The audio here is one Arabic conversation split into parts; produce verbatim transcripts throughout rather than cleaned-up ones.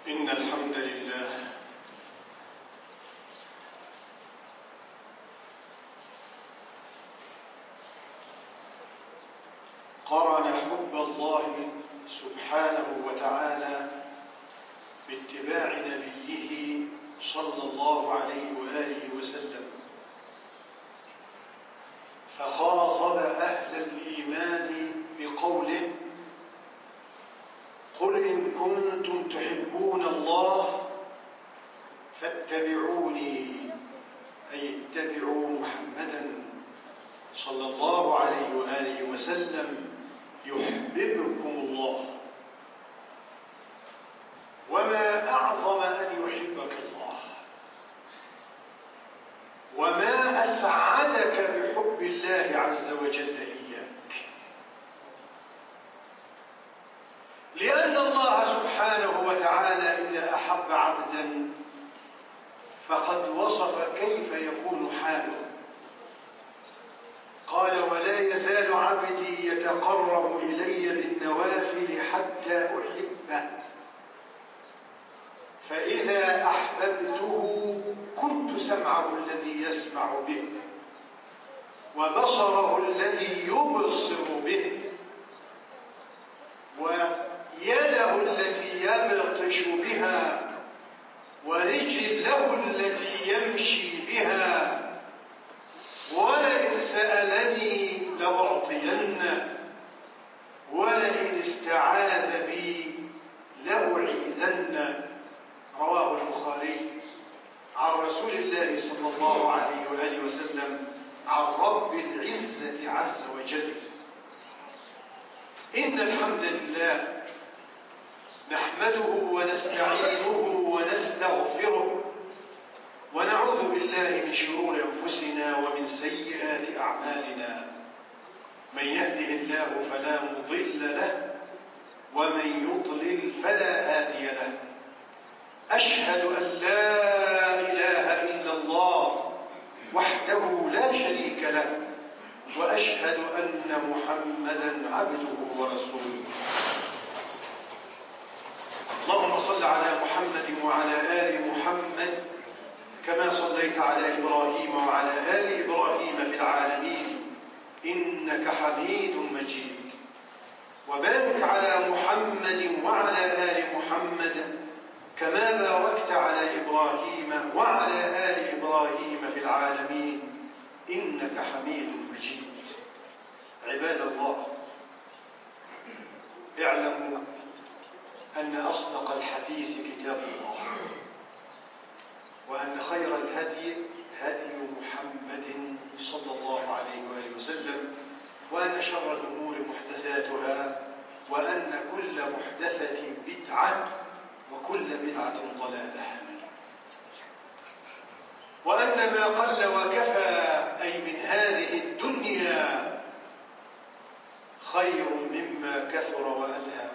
إن الحمد لله قرن حب الله سبحانه وتعالى باتباع نبيه صلى الله عليه وآله وسلم، فخاطب أهل الإيمان بقوله: قل إن كنتم تحبون الله فاتبعوني، أي اتبعوا محمدا صلى الله عليه وآله وسلم يحببكم الله. وما أعظم أن يحبك الله، وما أسعدك بحب الله عز وجل إياك، لأن الله سبحانه وتعالى إذا أحب عبدا فقد وصف كيف يكون حاله. قال: ولا يزال عبدي يتقرب إلي بالنوافل حتى أحبه، فإذا أحببته كنت سمعه الذي يسمع به، وبصره الذي يبصر به، ويده التي يبطش بها، ورجله التي يمشي بها، ولئن سألني لأعطينه، ولئن استعاذ بي لأعيذنه. رواه البخاري عن رسول الله صلى الله عليه وآله وسلم عن رب العزة عز وجل. إن الحمد لله نحمده ونستعينه ونستغفره، ونعوذ بالله من شرور أنفسنا ومن سيئات أعمالنا. من يهده الله فلا مضل له، ومن يضلل فلا هادي له. أشهد أن لا إله إلا الله وحده لا شريك له، وأشهد أن محمدا عبده ورسوله. اللهم صل على محمد وعلى آل محمد كما صليت على إبراهيم وعلى آل إبراهيم في العالمين إنك حميد مجيد. وبارك على محمد وعلى آل محمد كما باركت على إبراهيم وعلى آل إبراهيم في العالمين إنك حميد مجيد. عباد الله، اعلموا أن أصدق الحديث كتاب الله، وأن خير الهدي هدي محمد صلى الله عليه وآله وسلم، وأن شر الأمور محدثاتها، وأن كل محدثة بدعة، وكل بدعة ضلالة، وأن ما قل وكفى أي من هذه الدنيا خير مما كثر وألهى،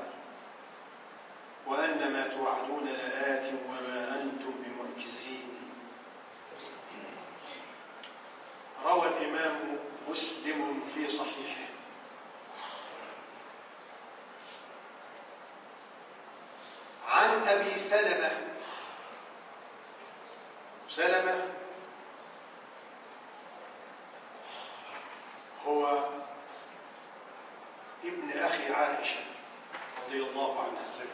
وأن ما توعدون لآت وما أنتم بمعجزين. روى الإمام مسلم في صحيحه عن أبي سلمة. سلمة هو ابن أخي عائشة رضي الله عنها.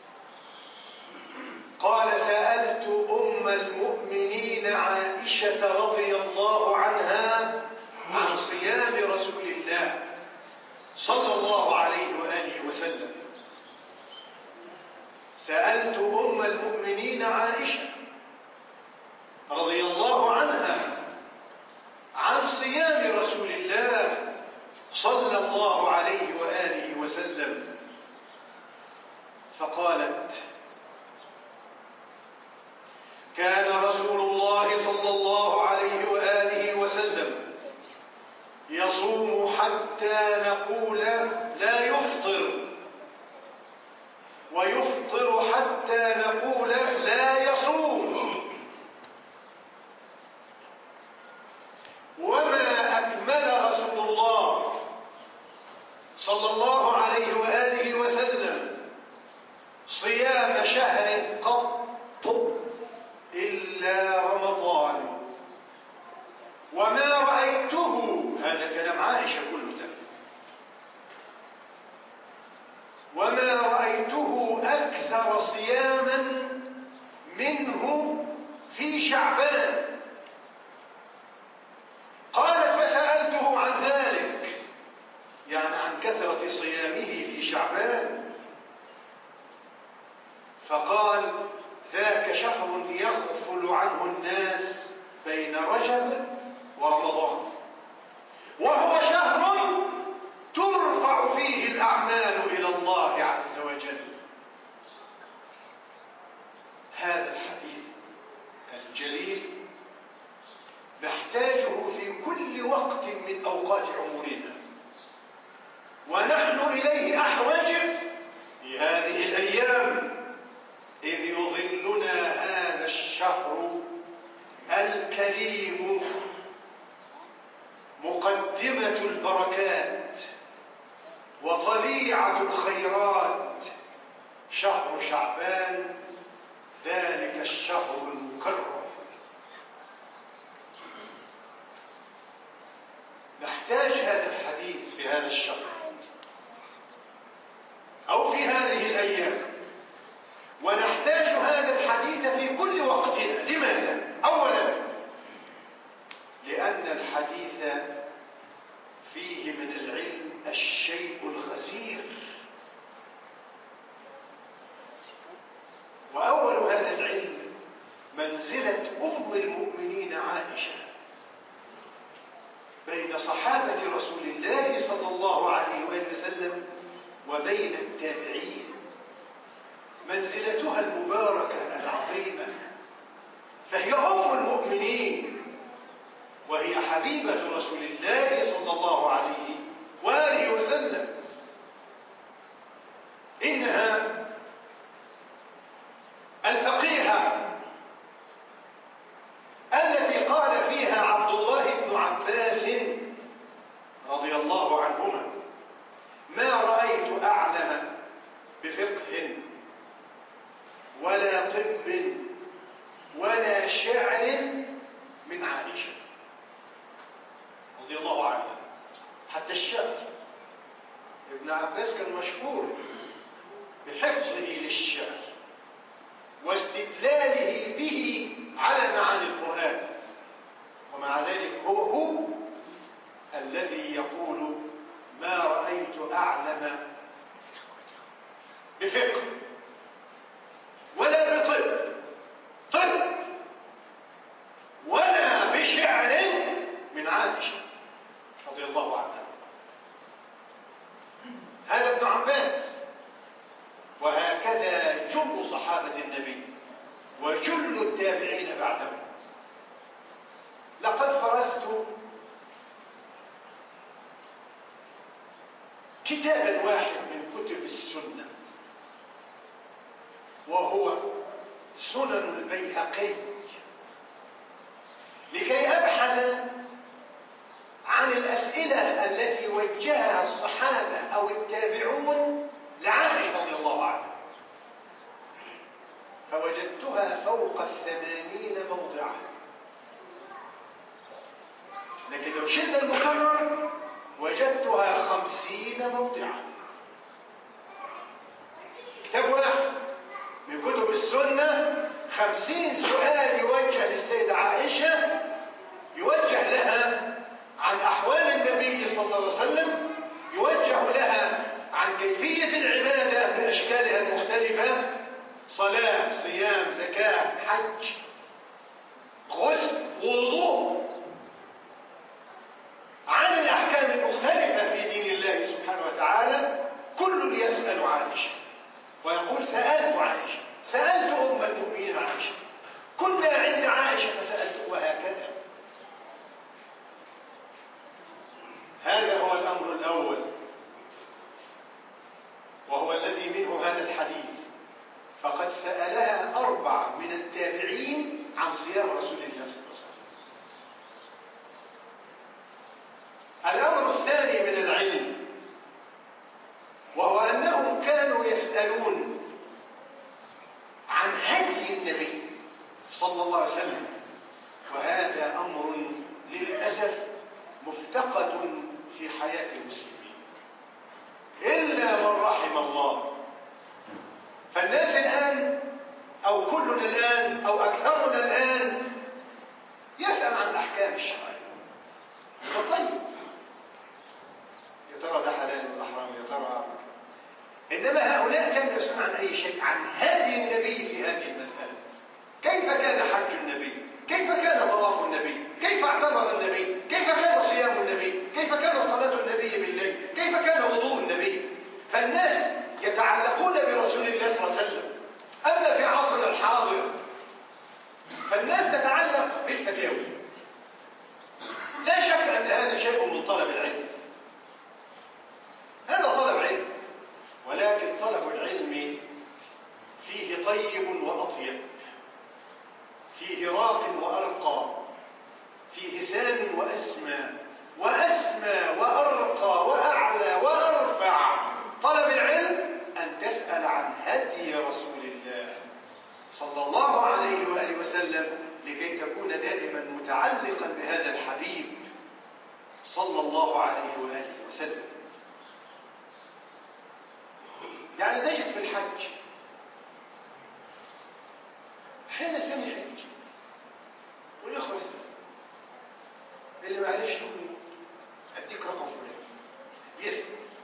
قال: سألت أم المؤمنين عائشة رضي الله عنها عن صيام رسول الله صلى الله عليه وآله وسلم. سألت أم المؤمنين عائشة رضي الله عنها عن صيام رسول الله صلى الله عليه وآله وسلم، فقالت: كان رسول الله صلى الله عليه وآله وسلم يصوم حتى نقول لا يفطر، ويفطر حتى نقول لا يصوم. وما أكمل رسول الله صلى الله عليه وآله وسلم صيام شهر قط وما رأيته، هذا كلام عائشة كله ده، وما رأيته أكثر صياما منه في شعبان. قالت فسألته عن ذلك، يعني عن كثرة صيامه في شعبان، فقال ذاك شهر يغفل عنه الناس بين رجب ورمضان، وهو شهر ترفع فيه الأعمال إلى الله عز وجل. هذا الحديث الجليل نحتاجه في كل وقت من أوقات عمرنا، ونحن إليه أحوج في هذه الأيام إذ يظلنا هذا الشهر الكريم مقدمة البركات وطليعة الخيرات، شهر شعبان، ذلك الشهر المكرم. نحتاج هذا الحديث في هذا الشهر أو في هذه الأيام، ونحتاج هذا الحديث في كل وقتنا. لماذا؟ أولا لأن الحديث فيه من العلم الشيء الغزير، وأول هذا العلم منزلة أم المؤمنين عائشة بين صحابة رسول الله صلى الله عليه وسلم وبين التابعين، منزلتها المباركة العظيمة، فهي أم المؤمنين وهي حبيبة رسول الله صلى الله عليه وآله وسلم. إنها الفقيهة التي قال فيها عبد الله بن عباس رضي الله عنهما ما رأيت أعلم بفقه ولا طب ولا شعر من عائشة رضي الله عنها. حتى الشعر، ابن عباس كان مشهور بحفظه للشعر واستدلاله به على معاني القرآن، ومع ذلك هو هو الذي يقول ما رأيت أعلم بفقه ولا بطب طب ولا بشعر من عائشة رضي الله عنها. هذا ابن عباس، وهكذا جل صحابة النبي وجل التابعين بعده. لقد فرزت كتابا واحد من كتب السنة، وهو سنن البيهقي، لكي أبحث عن الأسئلة التي وجهها الصحابة أو التابعون لعائشة رضي الله عنها، فوجدتها فوق الثمانين موضعا. لكن لو شلنا المكرر وجدتها خمسين موضعا. كتاب واحد من كتب السنة خمسين سؤال يوجه للسيدة عائشة، يوجه لها عن أحوال النبي صلى الله عليه وسلم، يوجه لها عن كيفية العبادة بأشكالها المختلفة، صلاة، صيام، زكاة، حج، غسل، وضوء، عن الأحكام المختلفة في دين الله سبحانه وتعالى. كل يسأل عائشة ويقول سألت عائشة، سألت أم المؤمنين عائشة، كنا عند عائشة فسألت، وهكذا. هذا هو الأمر الأول، وهو الذي منه هذا الحديث. فقد سألها أربعة من التابعين عن صيام رسول الله صلى الله عليه وسلم. الأمر الثاني من العلم، وهو أنهم كانوا يسألون عن هدي النبي صلى الله عليه وسلم، وهذا أمر للأسف مفتقد في حياة المسلمين إلا من رحم الله. فالناس الآن أو كلنا الآن أو أكثرنا الآن يسأل عن الأحكام الشرعية. طيب يا ترى ده حلال ولا حرام يا ترى؟ إنما هؤلاء كانوا يسألون عن أي شيء، عن هدي النبي في هذه المسألة. كيف كان حج النبي؟ كيف كان طواف النبي؟ كيف اعتمر النبي؟ كيف كان صيام النبي؟ كيف كان صلاة النبي بالليل؟ كيف كان وضوء النبي؟ فالناس يتعلقون برسول الله صلى الله عليه وسلم. أما في عصرنا الحاضر فالناس تتعلق بالفتاوي. لا شك أن هذا شيء من طلب العلم، هذا طلب علم، ولكن طلب العلم فيه طيب وأطيب، فيه راق وأرقى، فيه سام وأسمى، وأسمى وأرقى وأعلى وأرفع. طلب العلم أن تسأل عن هدي رسول الله صلى الله عليه وآله وسلم لكي تكون دائما متعلقا بهذا الحبيب صلى الله عليه وآله وسلم. يعني تجد في الحج حين سمع حج والإخوة اللي ما عرفش يقول أديك رقم فلان يسمع،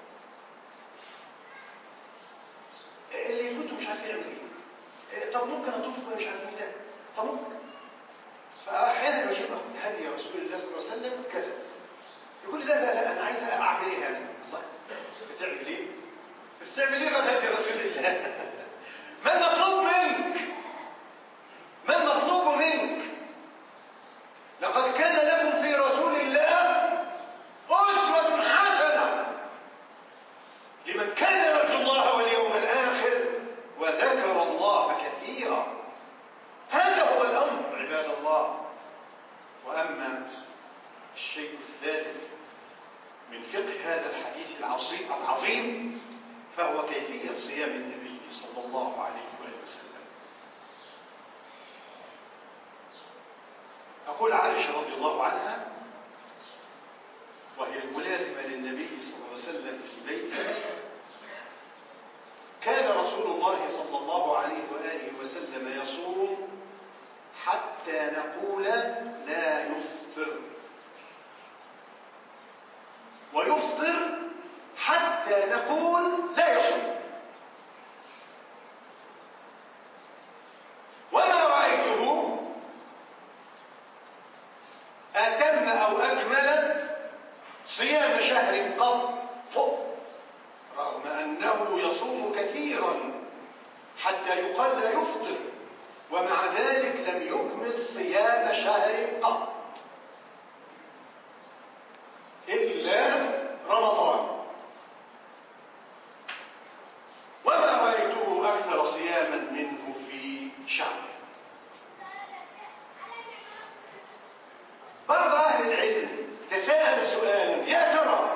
اللي يفوته مش عارف يعمل ايه، طب ممكن اطوف مش عارف ايه ده، طب ممكن. فاحيانا بشوف هدي رسول الله صلى الله عليه وسلم كذا، يقول لي لا لا لا انا عايز اعمل ايه هذا. الله بتعمل ايه؟ بتعمل ايه غير هدي رسول الله؟ ما المطلوب منك؟ ما المطلوب منك؟ لقد كان لكم في رسول الله أسوة حسنة لمن كان يرجو الله واليوم الآخر وذكر الله كثيرا. هذا هو الأمر عباد الله. وأما الشيء الثالث من فقه هذا الحديث العظيم فهو كيفية صيام النبي صلى الله عليه وسلم. أقول عائشة رضي الله عنها وهي الملازمة للنبي صلى الله عليه وسلم في بيته: كان رسول الله صلى الله عليه وآله وسلم يصوم حتى نقول لا يفطر، ويفطر حتى نقول لا يصوم. وما رأيته أتم أو أكمل صيام شهر قط، رغم أنه يصوم كثيرا حتى يقال لا يفطر، ومع ذلك لم يكمل صيام شهر قط إلا رمضان. وما رأيته أكثر صياما منه في شهر. بعض أهل العلم تساءل سؤالا: يا ترى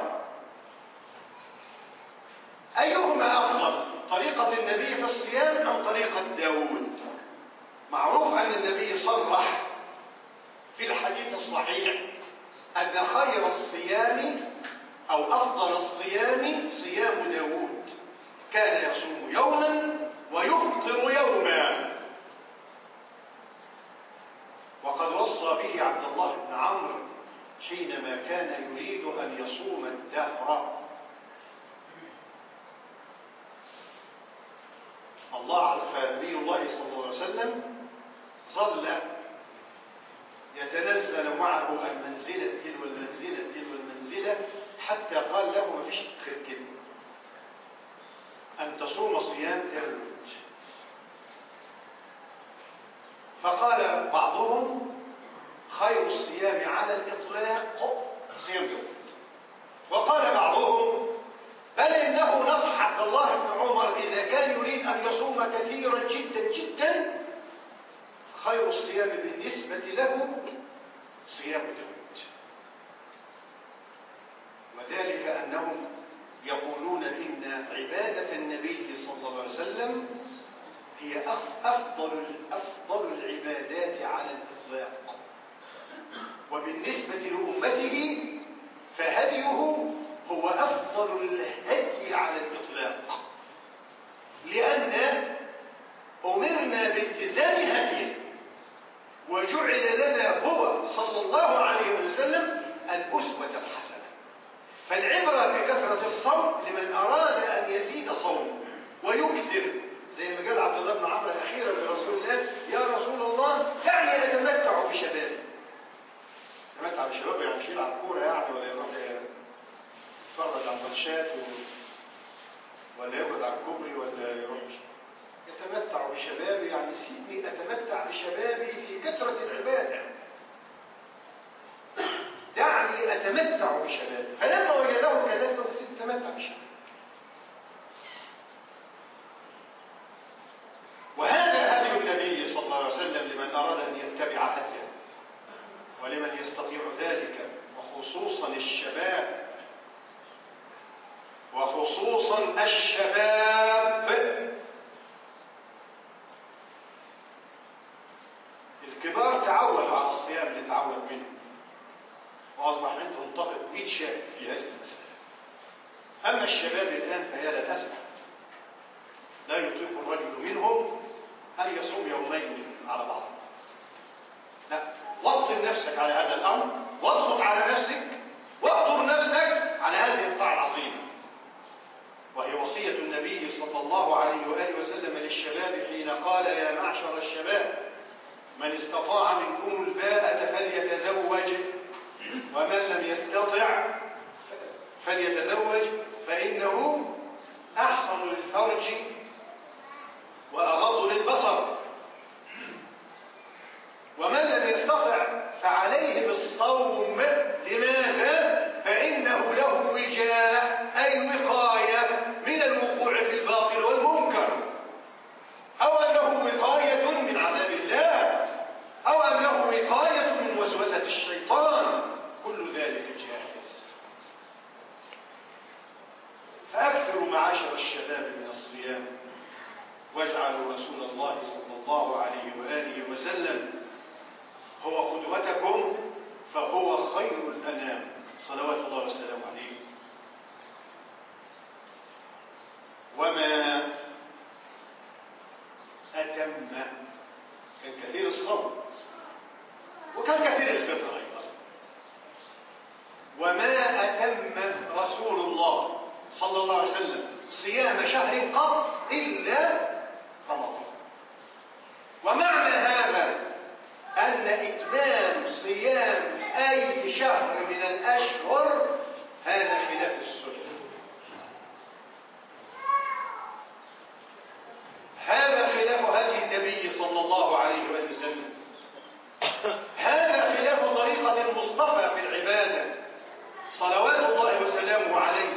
أيهما أفضل، طريقة النبي في الصيام أم طريقة داود؟ معروف أن النبي صرح في الحديث الصحيح أن خير الصيام أو أفضل الصيام صيام داود، كان يصوم يوما ويفطر يوما. وقد وصى به عبد الله بن عمرو حينما كان يريد أن يصوم الدهر. الله فنبي الله صلى الله عليه وسلم ظل يتنزل معه المنزلة تلو المنزلة تلو المنزلة حتى قال له: ما فيش خير كده أن تصوم صيام داود. فقال بعضهم: خير الصيام على الإطلاق صيام داود. وقال بعضهم: بل إنه نصح عبد الله بن عمر إذا كان يريد أن يصوم كثيرا جدا جدا خير الصيام بالنسبة له صيام داود. وذلك أنهم يقولون إن عبادة النبي صلى الله عليه وسلم هي أفضل أفضل العبادات على الإطلاق. وبالنسبة هديه هو أفضل الهدي على الإطلاق، لأن أمرنا بالتزام هديه، وجعل لنا هو صلى الله عليه وسلم الأسوة الحسنة. فالعبرة بكثرة الصوم لمن أراد أن يزيد صومه ويكثر، زي ما قال عبد الله بن عمرو أخيرا لرسول الله: يا رسول الله دعني أتمتع بشبابي. أتمتع بشبابي يعني مش يلعب كورة يعني، ولا يروح يتفرج على الماتشات و... ولا يقعد على الكوبري، ولا يروح يتمتع بشبابي، يعني سيبني أتمتع بشبابي في كثرة العبادة، دعني أتمتع بشبابي. فلما وجده كذلك قال: سيبني أتمتع بشبابي. وهذا هدي النبي صلى الله عليه وسلم لمن أراد أن يتبع هديه، ولمن يستطيع ذلك، وخصوصا الشباب، وخصوصا الشباب. الكبار تعودوا على الصيام اللي تعود منه، وأصبح عندهم طاقة مئة شاب في هذه المسألة. أما الشباب الآن فهي للأسف لا يطيق الرجل منهم أن يصوم يومين على بعض. لا، وطن نفسك على هذا الأمر، واضغط على نفسك، واقدر نفسك على هذه الطاعة العظيمة. وهي وصية النبي صلى الله عليه وآله وسلم للشباب حين قال: يا معشر الشباب من استطاع منكم الباءة فليتزوج، ومن لم يستطع فليتزوج فإنه أحصن للفرج وأغض للبصر، ومن لم يستطع فعليه بالصوم. لماذا؟ فإنه له وجاء، أي وقاية من الوقوع في الباطل والمنكر، أو أنه وقاية من عذاب الله، أو أنه وقاية من وسوسة الشيطان. كل ذلك جائز. فأكثروا معاشر الشباب من الصيام، واجعلوا رسول الله صلى الله عليه وآله وسلم هو قدوتكم، فهو خير الأنام صلوات الله وسلامه عليه. وما أتم، كان كثير الصوم وكان كثير الفطر أيضا. وما أتم رسول الله صلى الله عليه وسلم صيام شهر قط إلا رمضان. ومعنى هذا أن إتمام صيام أي شهر من الأشهر هذا خلاف السنة، هذا خلاف هدي النبي صلى الله عليه وسلم، هذا خلاف طريقة المصطفى في العبادة صلوات الله وسلامه عليه.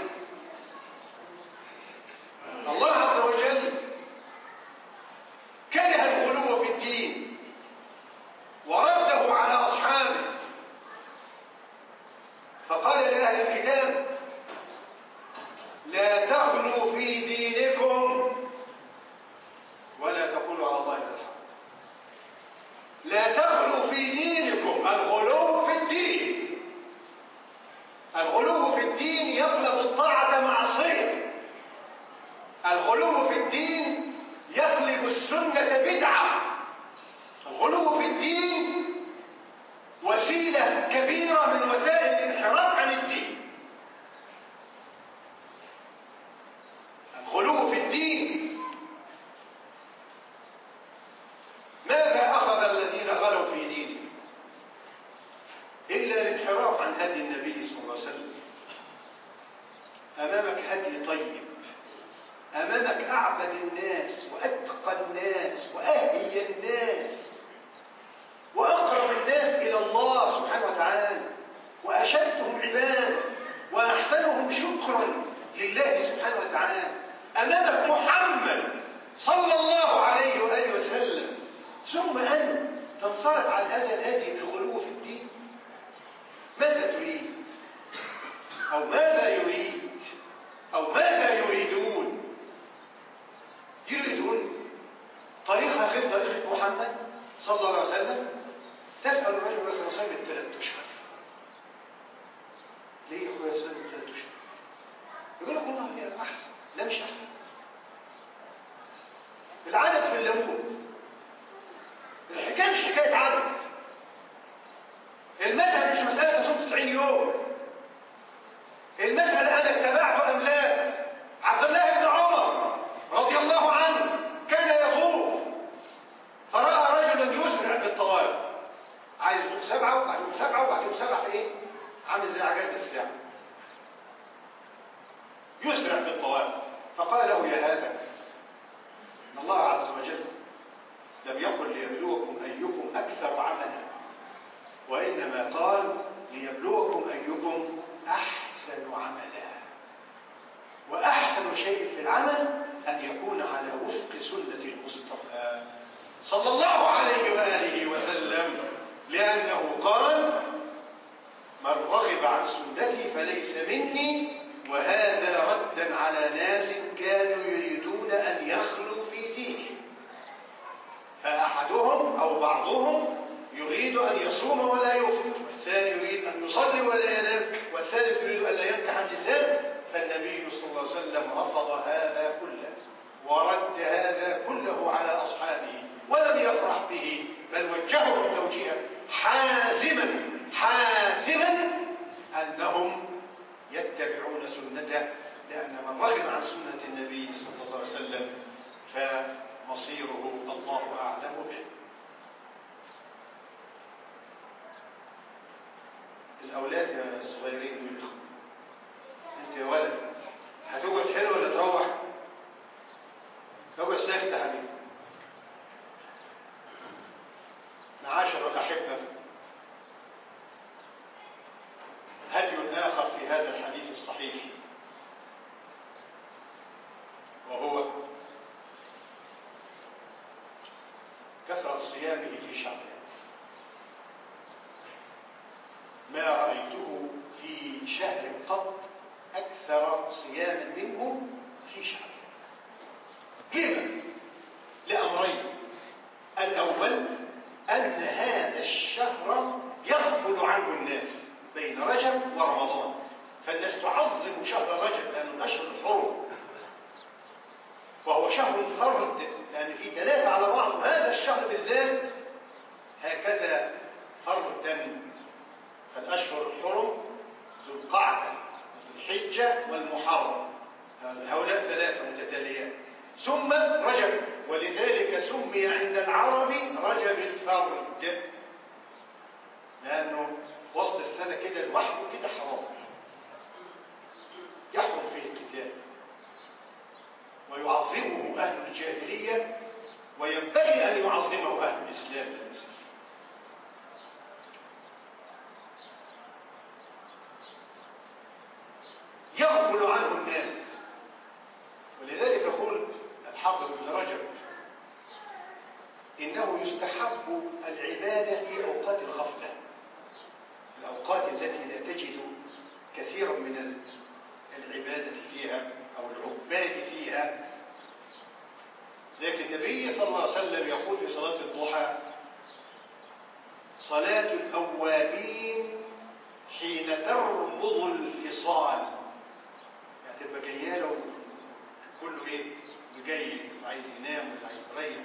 الله عز وجل كره الغلو في الدين ورده على أصحابه، فقال لأهل الكتاب: لا تغلوا في دينكم ولا تقولوا على الله إلا الحق. لا تغلوا في دينكم، الغلو في الدين. الغلو في الدين يطلب الطاعة معصية، الغلو في الدين يطلب السنة بدعة، الغلو في الدين وسيلة كبيرة من وسائل الانحراف عن الدين. الغلو في الدين. ماذا أخذ الذين غلوا في دينهم؟ إلا الانحراف عن هدي النبي صلى الله عليه وسلم. أمامك هدي طيب، أمامك أعبد الناس وأتقى الناس وأهدي الناس وأقرب الناس إلى الله سبحانه وتعالى، وأشدهم عبادة وأحسنهم شكرا لله سبحانه وتعالى. أمامك محمد صلى الله عليه وآله وسلم، ثم أنت تنصرف على هذا الهدي بالغلو في الدين. ماذا تريد؟ أو ماذا يريد؟ أو ماذا يريدون؟ يريدون طريقة غير طريقة محمد صلى الله عليه وسلم. تسأل الرجل يقول صيام الثلاث أشهر، ليه يا اخويا سنه ثلاث اشهر؟ يقول لك والله هي احسن. لا مش احسن. العدد في الليمون. الحكايه مش حكايه عدد. المسألة مش مسألة تصوم تسعين يوم. المسألة أنا اتبعت أم لا؟ عبد الله بن عمر رضي الله عنه كان يطوف فرأى رجلا يسرع بالطواف. عايز يطوف سبعة وبعدين سبعة وبعدين سبعة في إيه؟ عامل زي عجلة الساعة. يسرع بالطواف فقال له يا هذا إن الله عز وجل لم يقل ليبلوكم أيكم أكثر عملا، وإنما قال ليبلوكم أيكم أحسن عملا. وأحسن شيء في العمل أن يكون على وفق سنة المصطفى صلى الله عليه وآله وسلم، لأنه قال من رغب عن سنتي فليس مني، وهذا ردا على ناس كانوا يريدون أن يخلوا في دينه. فأحدهم أو بعضهم يريد أن يصوم ولا يفطر، والثاني يريد أن يصلي ولا ينام، والثالث يريد أن لا ينكح النساء. فالنبي صلى الله عليه وسلم رفض هذا كله ورد هذا كله على أصحابه ولم يفرح به، بل وجههم توجيها حازما حازما أنهم يتبعون سنته، لأن من رغب عن سنة النبي صلى الله عليه وسلم فمصيره الله أعلم به. الأولاد يا الصغيرين دول، أنت يا ولد هتقعد حلو ولا تروح؟ تقعد ساكت يا حبيبي. معاشر الأحبة، هدي آخر في هذا الحديث الصحيح، وهو كثرة صيامه في شعبان. ما رأيته في شهر قط أكثر صياما منه في شعبان. لما؟ لأمرين. الأول أن هذا الشهر يغفل عنه الناس بين رجب ورمضان، فالناس تعظم شهر رجب لأنه أشهر الحرم، وهو شهر فرد لأن فيه ثلاثة على بعض، وهذا الشهر بالذات هكذا فردا. فالأشهر الحرم ذو القعدة وذو الحجة والمحرم، هؤلاء ثلاثة متتاليات، ثم رجب، ولذلك سمي عند العرب رجب الفرد، لأنه وسط السنة كده لوحده كده حرام يحرم فيه القتال ويعظمه أهل الجاهلية، وينبغي أن يعظمه أهل الإسلام. يغفل عنه الناس، ولذلك يقول الحافظ ابن رجب إنه يستحب العبادة في أوقات الغفلة، الأوقات التي لا تجد كثيرا من العبادة فيها أو العباد فيها. لكن النبي صلى الله عليه وسلم يقول في صلاة الضحى صلاة الأوابين حين ترمض الفصال، يعني تبقى جايه له كله ايه؟ جاي عايز ينام ولا عايز يريح.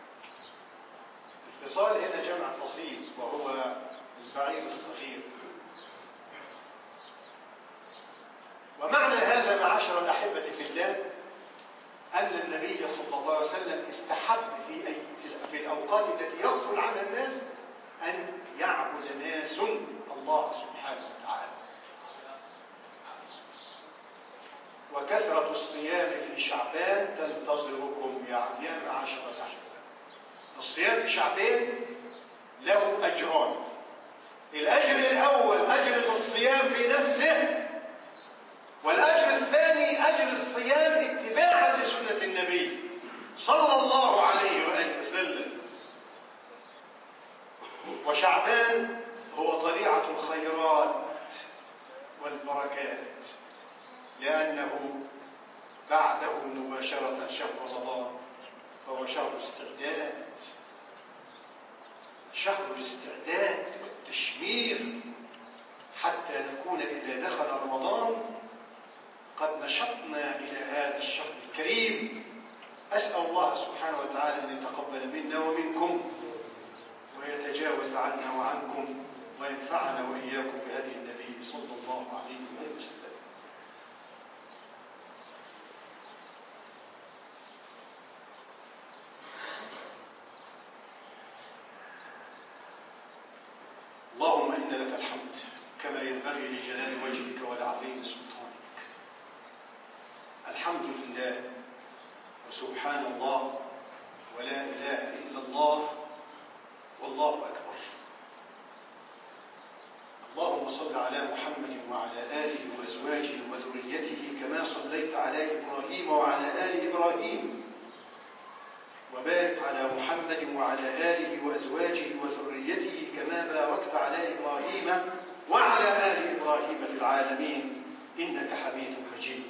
الفصال هنا جمع فصيل وهو البعير الصغير. ومعنى هذا معاشر الأحبة في الله أن النبي صلى الله عليه وسلم استحب في, أي في الأوقات التي يغفل عنها الناس أن يعبد ناس الله سبحانه وتعالى. وكثرة الصيام في شعبان تنتظركم يا معاشر الأحبة. الصيام في شعبان له أجران. الأجر الأول أجر الصيام في نفسه، والأجر الثاني أجر الصيام اتباعا لسنة النبي صلى الله عليه وآله وسلم. وشعبان هو طليعة الخيرات والبركات، لأنه بعده مباشرة شهر رمضان، فهو شهر استعداد، شهر الاستعداد والتشمير. حتى نكون إذا دخل رمضان قد نشطنا إلى هذا الشهر الكريم. أسأل الله سبحانه وتعالى أن يتقبل منا ومنكم ويتجاوز عنا وعنكم وينفعنا وإياكم بهدي النبي صلى الله عليه وسلم. اللهم إن لك الحمد كما ينبغي لجلال وجهك ولعظيم سلطانك. الحمد لله وسبحان الله ولا إله إلا الله والله أكبر. اللهم صل على محمد وعلى آله وأزواجه وذريته كما صليت على إبراهيم وعلى آل إبراهيم، وبارك على محمد وعلى آله وأزواجه وذريته كما باركت على إبراهيم وعلى آل إبراهيم في العالمين إنك حميد مجيد.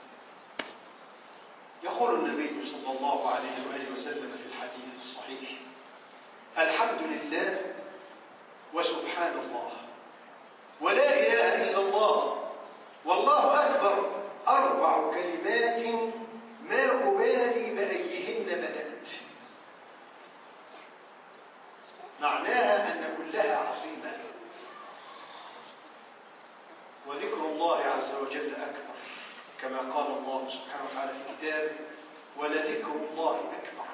يقول النبي صلى الله عليه وآله وسلم في الحديث الصحيح: الحمد لله وسبحان الله ولا إله إلا الله والله أكبر أربع كلمات ما أبالي بأيهن بدأت. معناها أن كلها عظيمة، وذكر الله عز وجل أكبر كما قال الله سبحانه وتعالى في كتابه: ولذكر الله أكبر.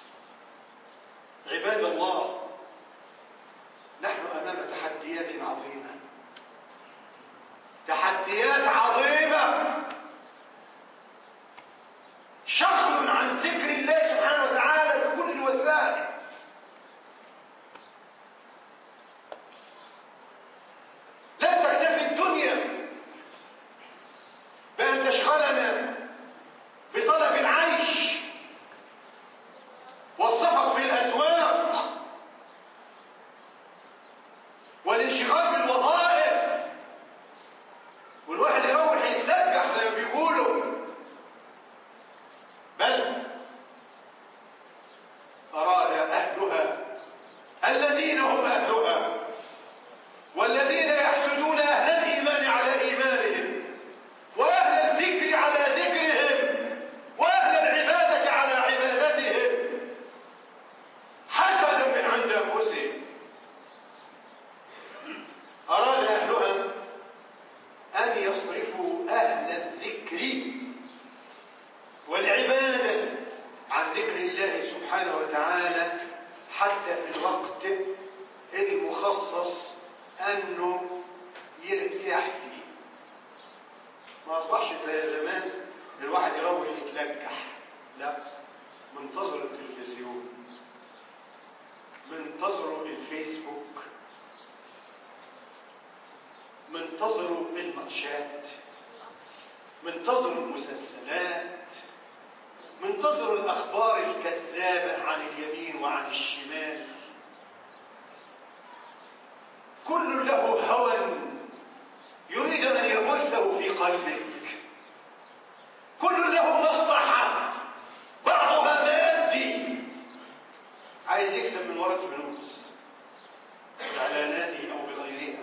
عباد الله، نحن أمام تحديات عظيمة، تحديات عظيمة. شغل عن ذكر الله سبحانه وتعالى بكل الوسائل. لا تكتفي الدنيا بأن تشغلنا بطلب العيش والسفر في الأسواق والانشغال بالوظائف والواحد يروح يتسبح زي ما بيقولوا، بل أراد أهلها الذين هم أهلها والذين يحسدون أهل الإيمان على إيمانهم وأهل الذكر على ذكرهم وأهل العبادة على عبادتهم حسدا من عند أنفسهم. أراد أهلها أن يصرفوا أهل الذكر والعبادة عن ذكر الله سبحانه وتعالى حتى في الوقت المخصص أنه يرتاح فيه. ما أصبحش زي زمان الواحد يروح يتلكح، لا، منتظر التلفزيون، منتظر الفيسبوك، منتظر الماتشات، منتظر المسلسلات، منتظر الأخبار الكذابة عن اليمين وعن الشمال. كل له هوى يريد أن يبثه في قلبك، كل له مصلحة بعضها مادي، عايز يكسب من وراء فلوس بإعلاناته أو بغيرها،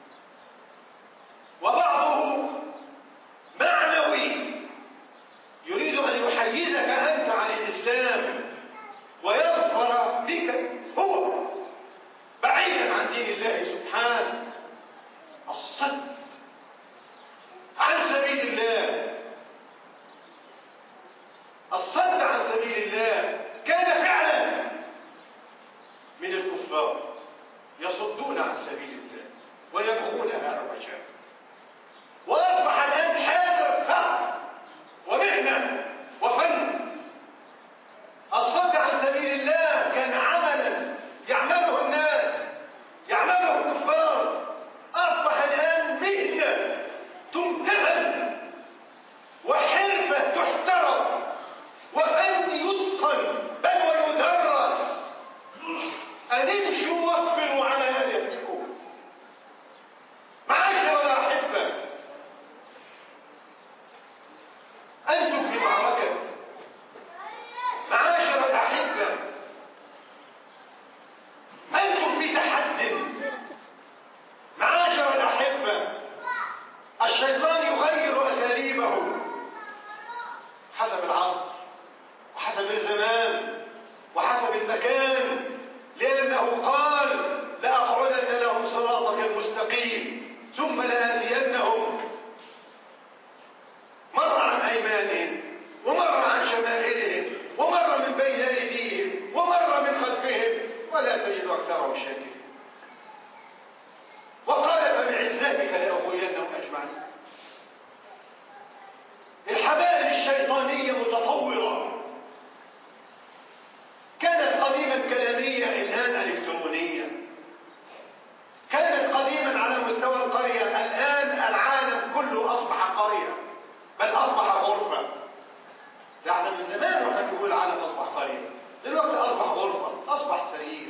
وبعضه معنوي يريد أن يحيزك أنت عن الإسلام ويظفر بك هو بعيدا عن دين الله سبحانه. الصد عن سبيل الله، الصد عن سبيل الله كان فعلا من الكفار يصدون عن سبيل الله ويبغونها عوجا، وأصبح الآن حاجة فقر ومهنة وفن. الصد عن سبيل الله كان عملا يعمله الناس، يعمله الكفار، أصبح الآن مهنة تمتهن وحرفة تحترم وفن يتقن بل ويدرس. أن امشوا واصبروا على هدفكم. معاشر الأحبة، أنتم في معركة. معاشر الأحبة، أنتم في تحد. معاشر الأحبة، ثم لآتينهم مر عن أيمانهم ومر عن شمائلهم ومر من بين أيديهم ومر من خلفهم ولا تجد أكثرهم شاكرين. وقال فبعزتك لأغوينهم أجمعين. الحبائل الشيطانية متطورة، كانت قديما كلامية الآن إلكترونية، كانت قديما على مستوى القرية الآن العالم كله أصبح قرية، بل أصبح غرفة. يعني من زمان واحنا بنقول العالم أصبح قرية، دلوقتي أصبح غرفة، أصبح سرير.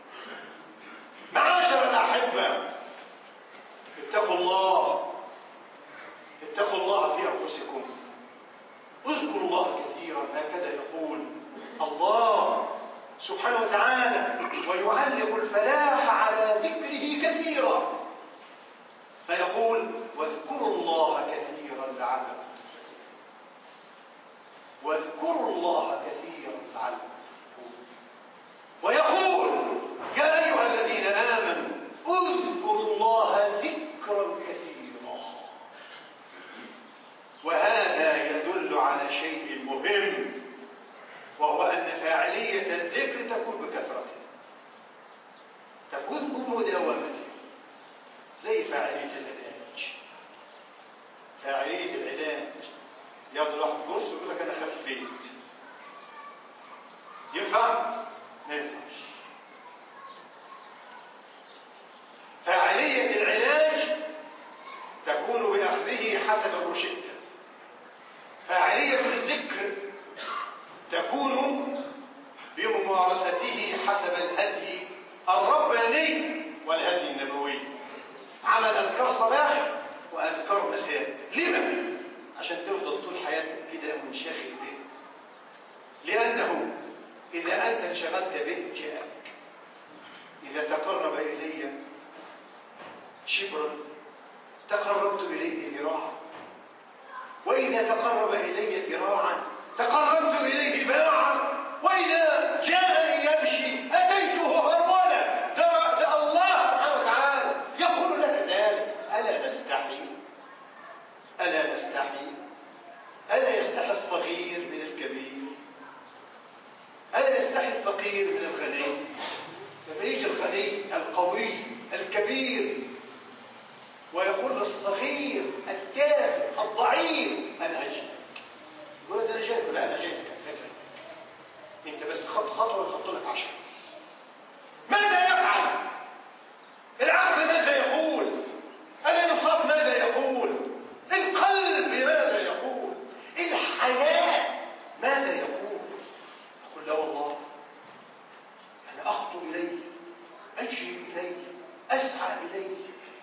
معاشر الأحبة، اتقوا الله، اتقوا الله في أنفسكم، اذكروا الله كثيرا. هكذا يقول الله سبحانه وتعالى، ويعلق الفلاح على ذكره كثيرا، فيقول واذكروا الله كثيرا لعلكم تفلحون. واذكروا الله كثيرا لعلكم تفلحون. ويقول يا أيها الذين آمنوا اذكروا الله ذكرا كثيرا. وهذا يدل على شيء مهم، وهو أن فاعلية الذكر تكون بكثرته، تكون بمداومته، زي فاعلية العلاج. فاعلية العلاج ياخذ واحد كورس ويقول لك أنا خفيت، ينفع؟ ما ينفعش. فاعلية العلاج تكون بأخذه حسب الروشتة. فاعلية الذكر تكون بممارسته حسب الهدي الرباني والهدي النبوي. عمل أذكار صباح وأذكار مساء. لما؟ عشان تفضل طول حياتك كده منشغل به، لأنه إذا أنت انشغلت به جاءك. إذا تقرب إلي شبرا تقربت إليه ذراعا، وإذا تقرب إلي ذراعا تقربت إليه باعا، وإذا جاءني يمشي أتيته هرولا. ده الله سبحانه وتعالى يقول لك ذلك. ألا نستحي؟ ألا نستحي؟ ألا يستحي الصغير من الكبير؟ ألا يستحي الفقير من الغني؟ لما يجي الغني القوي الكبير ويقول للصغير التافه الضعيف أنا هجيك، يقول ده أنا جايك. لا أنا جايك أنت بس خط خطوة ويخط لك عشرة. ماذا يفعل؟ العقل ماذا يقول؟ الإنصاف ماذا يقول؟ القلب ماذا يقول؟ الحياة ماذا يقول؟ أقول لا والله أنا أخطو إليه، أجري إليه، أسعى إليه.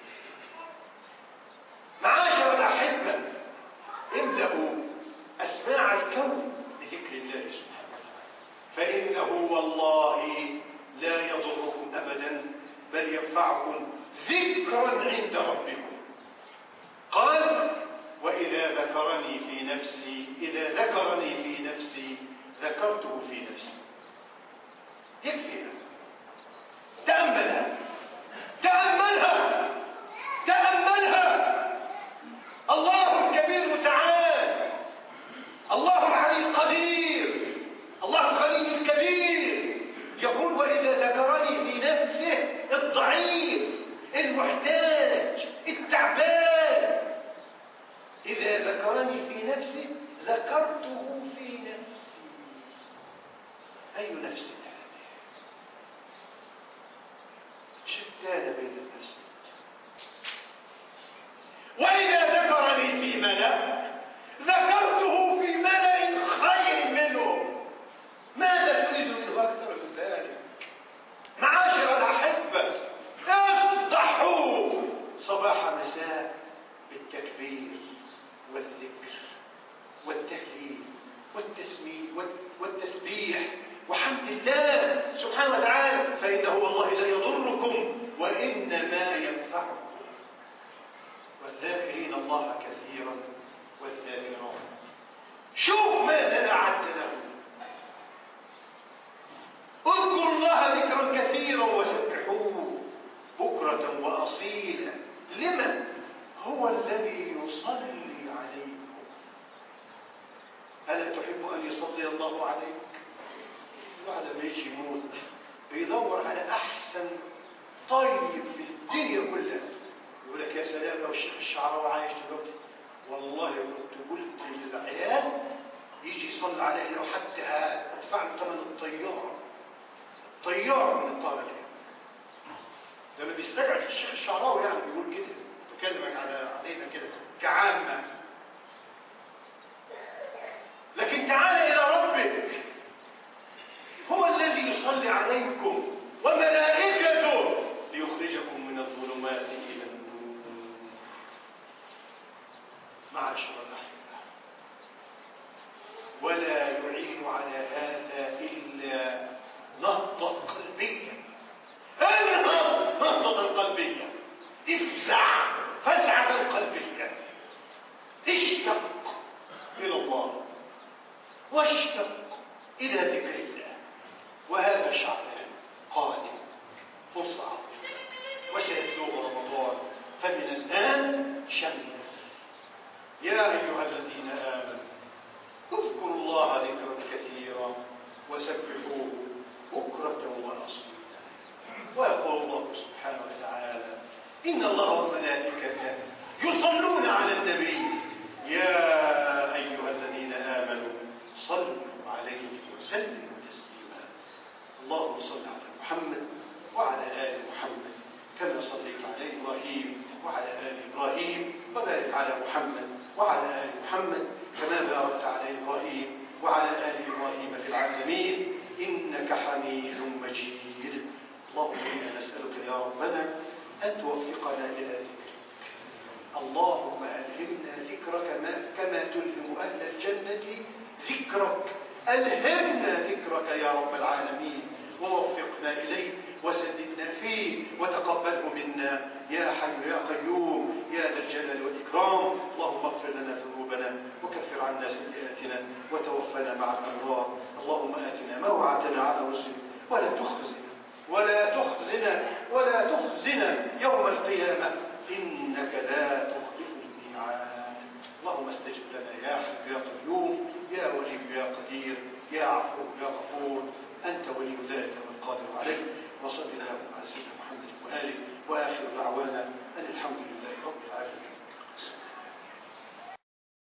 معاشر الأحبة، املأوا أسماع الكون بذكر الله سبحانه وتعالى، فإنه والله لا يضركم أبدا بل ينفعكم ذكرا عند ربكم. قال وإذا ذكرني في نفسي إذا ذكرني في نفسي ذكرته في نفسي. يكفيها، تأملها تأملها تأملها. الله الكبير متعال، الله العلي القدير، الله الغني الكبير يقول وإذا ذكرني في نفسه الضعيف المحتاج التعبان، إذا ذكرني في نفسه ذكرته في نفسي. أي نفس هذه؟ شتان بين النفس. وإذا ذكرني في ملأ ذكرته في ملأ خير منه. ماذا تريد منه أكثر من ذلك؟ معاشر الأحبة، اصدحوا صباح مساء بالتكبير والذكر والتهليل والتسميع والتسبيح وحمد الله سبحانه وتعالى، فإنه والله لا يضركم وإنما ينفعكم. والذاكرين الله كثيرا والذاكرات. شوف ماذا أعد لهم. اذكروا الله ذكرا كثيرا وسبحوه بكرة وأصيلا. لمن؟ هو الذي يصلي عليكم. ألا تحب أن يصلي الله عليك؟ بعد ما يجي يموت بيدور على أحسن طيب في الدنيا كلها، يقول لك يا سلام لو الشيخ الشعراوي عايش دلوقتي والله كنت قلت للعيال يجي يصلي عليه لو حتى هدفع له ثمن الطياره طياره من الطياره دي. لما بيستجعب الشيخ الشعراوي يعني بيقول كده، بكلمك على علينا كده كعامه. لكن تعالى الى ربك، هو الذي يصلي عليكم وملائكته ليخرجكم من الظلمات الى النور. معاشر الاحبه، ولا يعين على هذا الا نهضه قلبيه. انهض نهضه قلبيه، افزع فزعه قلبيه، اشتق الى الله واشتق الى ذكر الله. وهذا شعبان قادم، فرصه عظيمه، وسيبلغ رمضان، فمن الان شمل. يا ايها الذين امنوا اذكروا الله ذكرا كثيرا وسبحوه بكره واصيلا. ويقول الله سبحانه وتعالى ان الله وملائكته يصلون على النبي يا ايها الذين امنوا صلوا عليه وسلموا تسليما. اللهم صل على محمد وعلى ال محمد كما صليت على ابراهيم وعلى ال ابراهيم، وبارك على محمد وعلى ال محمد كما باركت على ابراهيم وعلى ال ابراهيم في العالمين انك حميد مجيد. اللهم انا نسالك يا ربنا ان توفقنا الى ذكرك. اللهم الهمنا ذكرك كما تلهم اهل الجنه ذكرك. الهمنا ذكرك يا رب العالمين، ووفقنا اليه وسددنا فيه وتقبله منا يا حي يا قيوم يا ذا الجلال والاكرام. اللهم اغفر لنا ذنوبنا وكفر عنا سيئاتنا وتوفنا مع الابرار. اللهم اتنا ما وعدتنا على رسلك ولا تخزنا ولا تخزنا ولا تخزنا يوم القيامه انك لا تخلف الميعاد. اللهم استجب لنا يا حي يا قيوم يا ولي يا قدير يا عفو يا غفور. انت ولي ذلك والقادر عليه. وصل اللهم على سيدنا محمد واله، واخر دعوانا ان الحمد لله رب العالمين.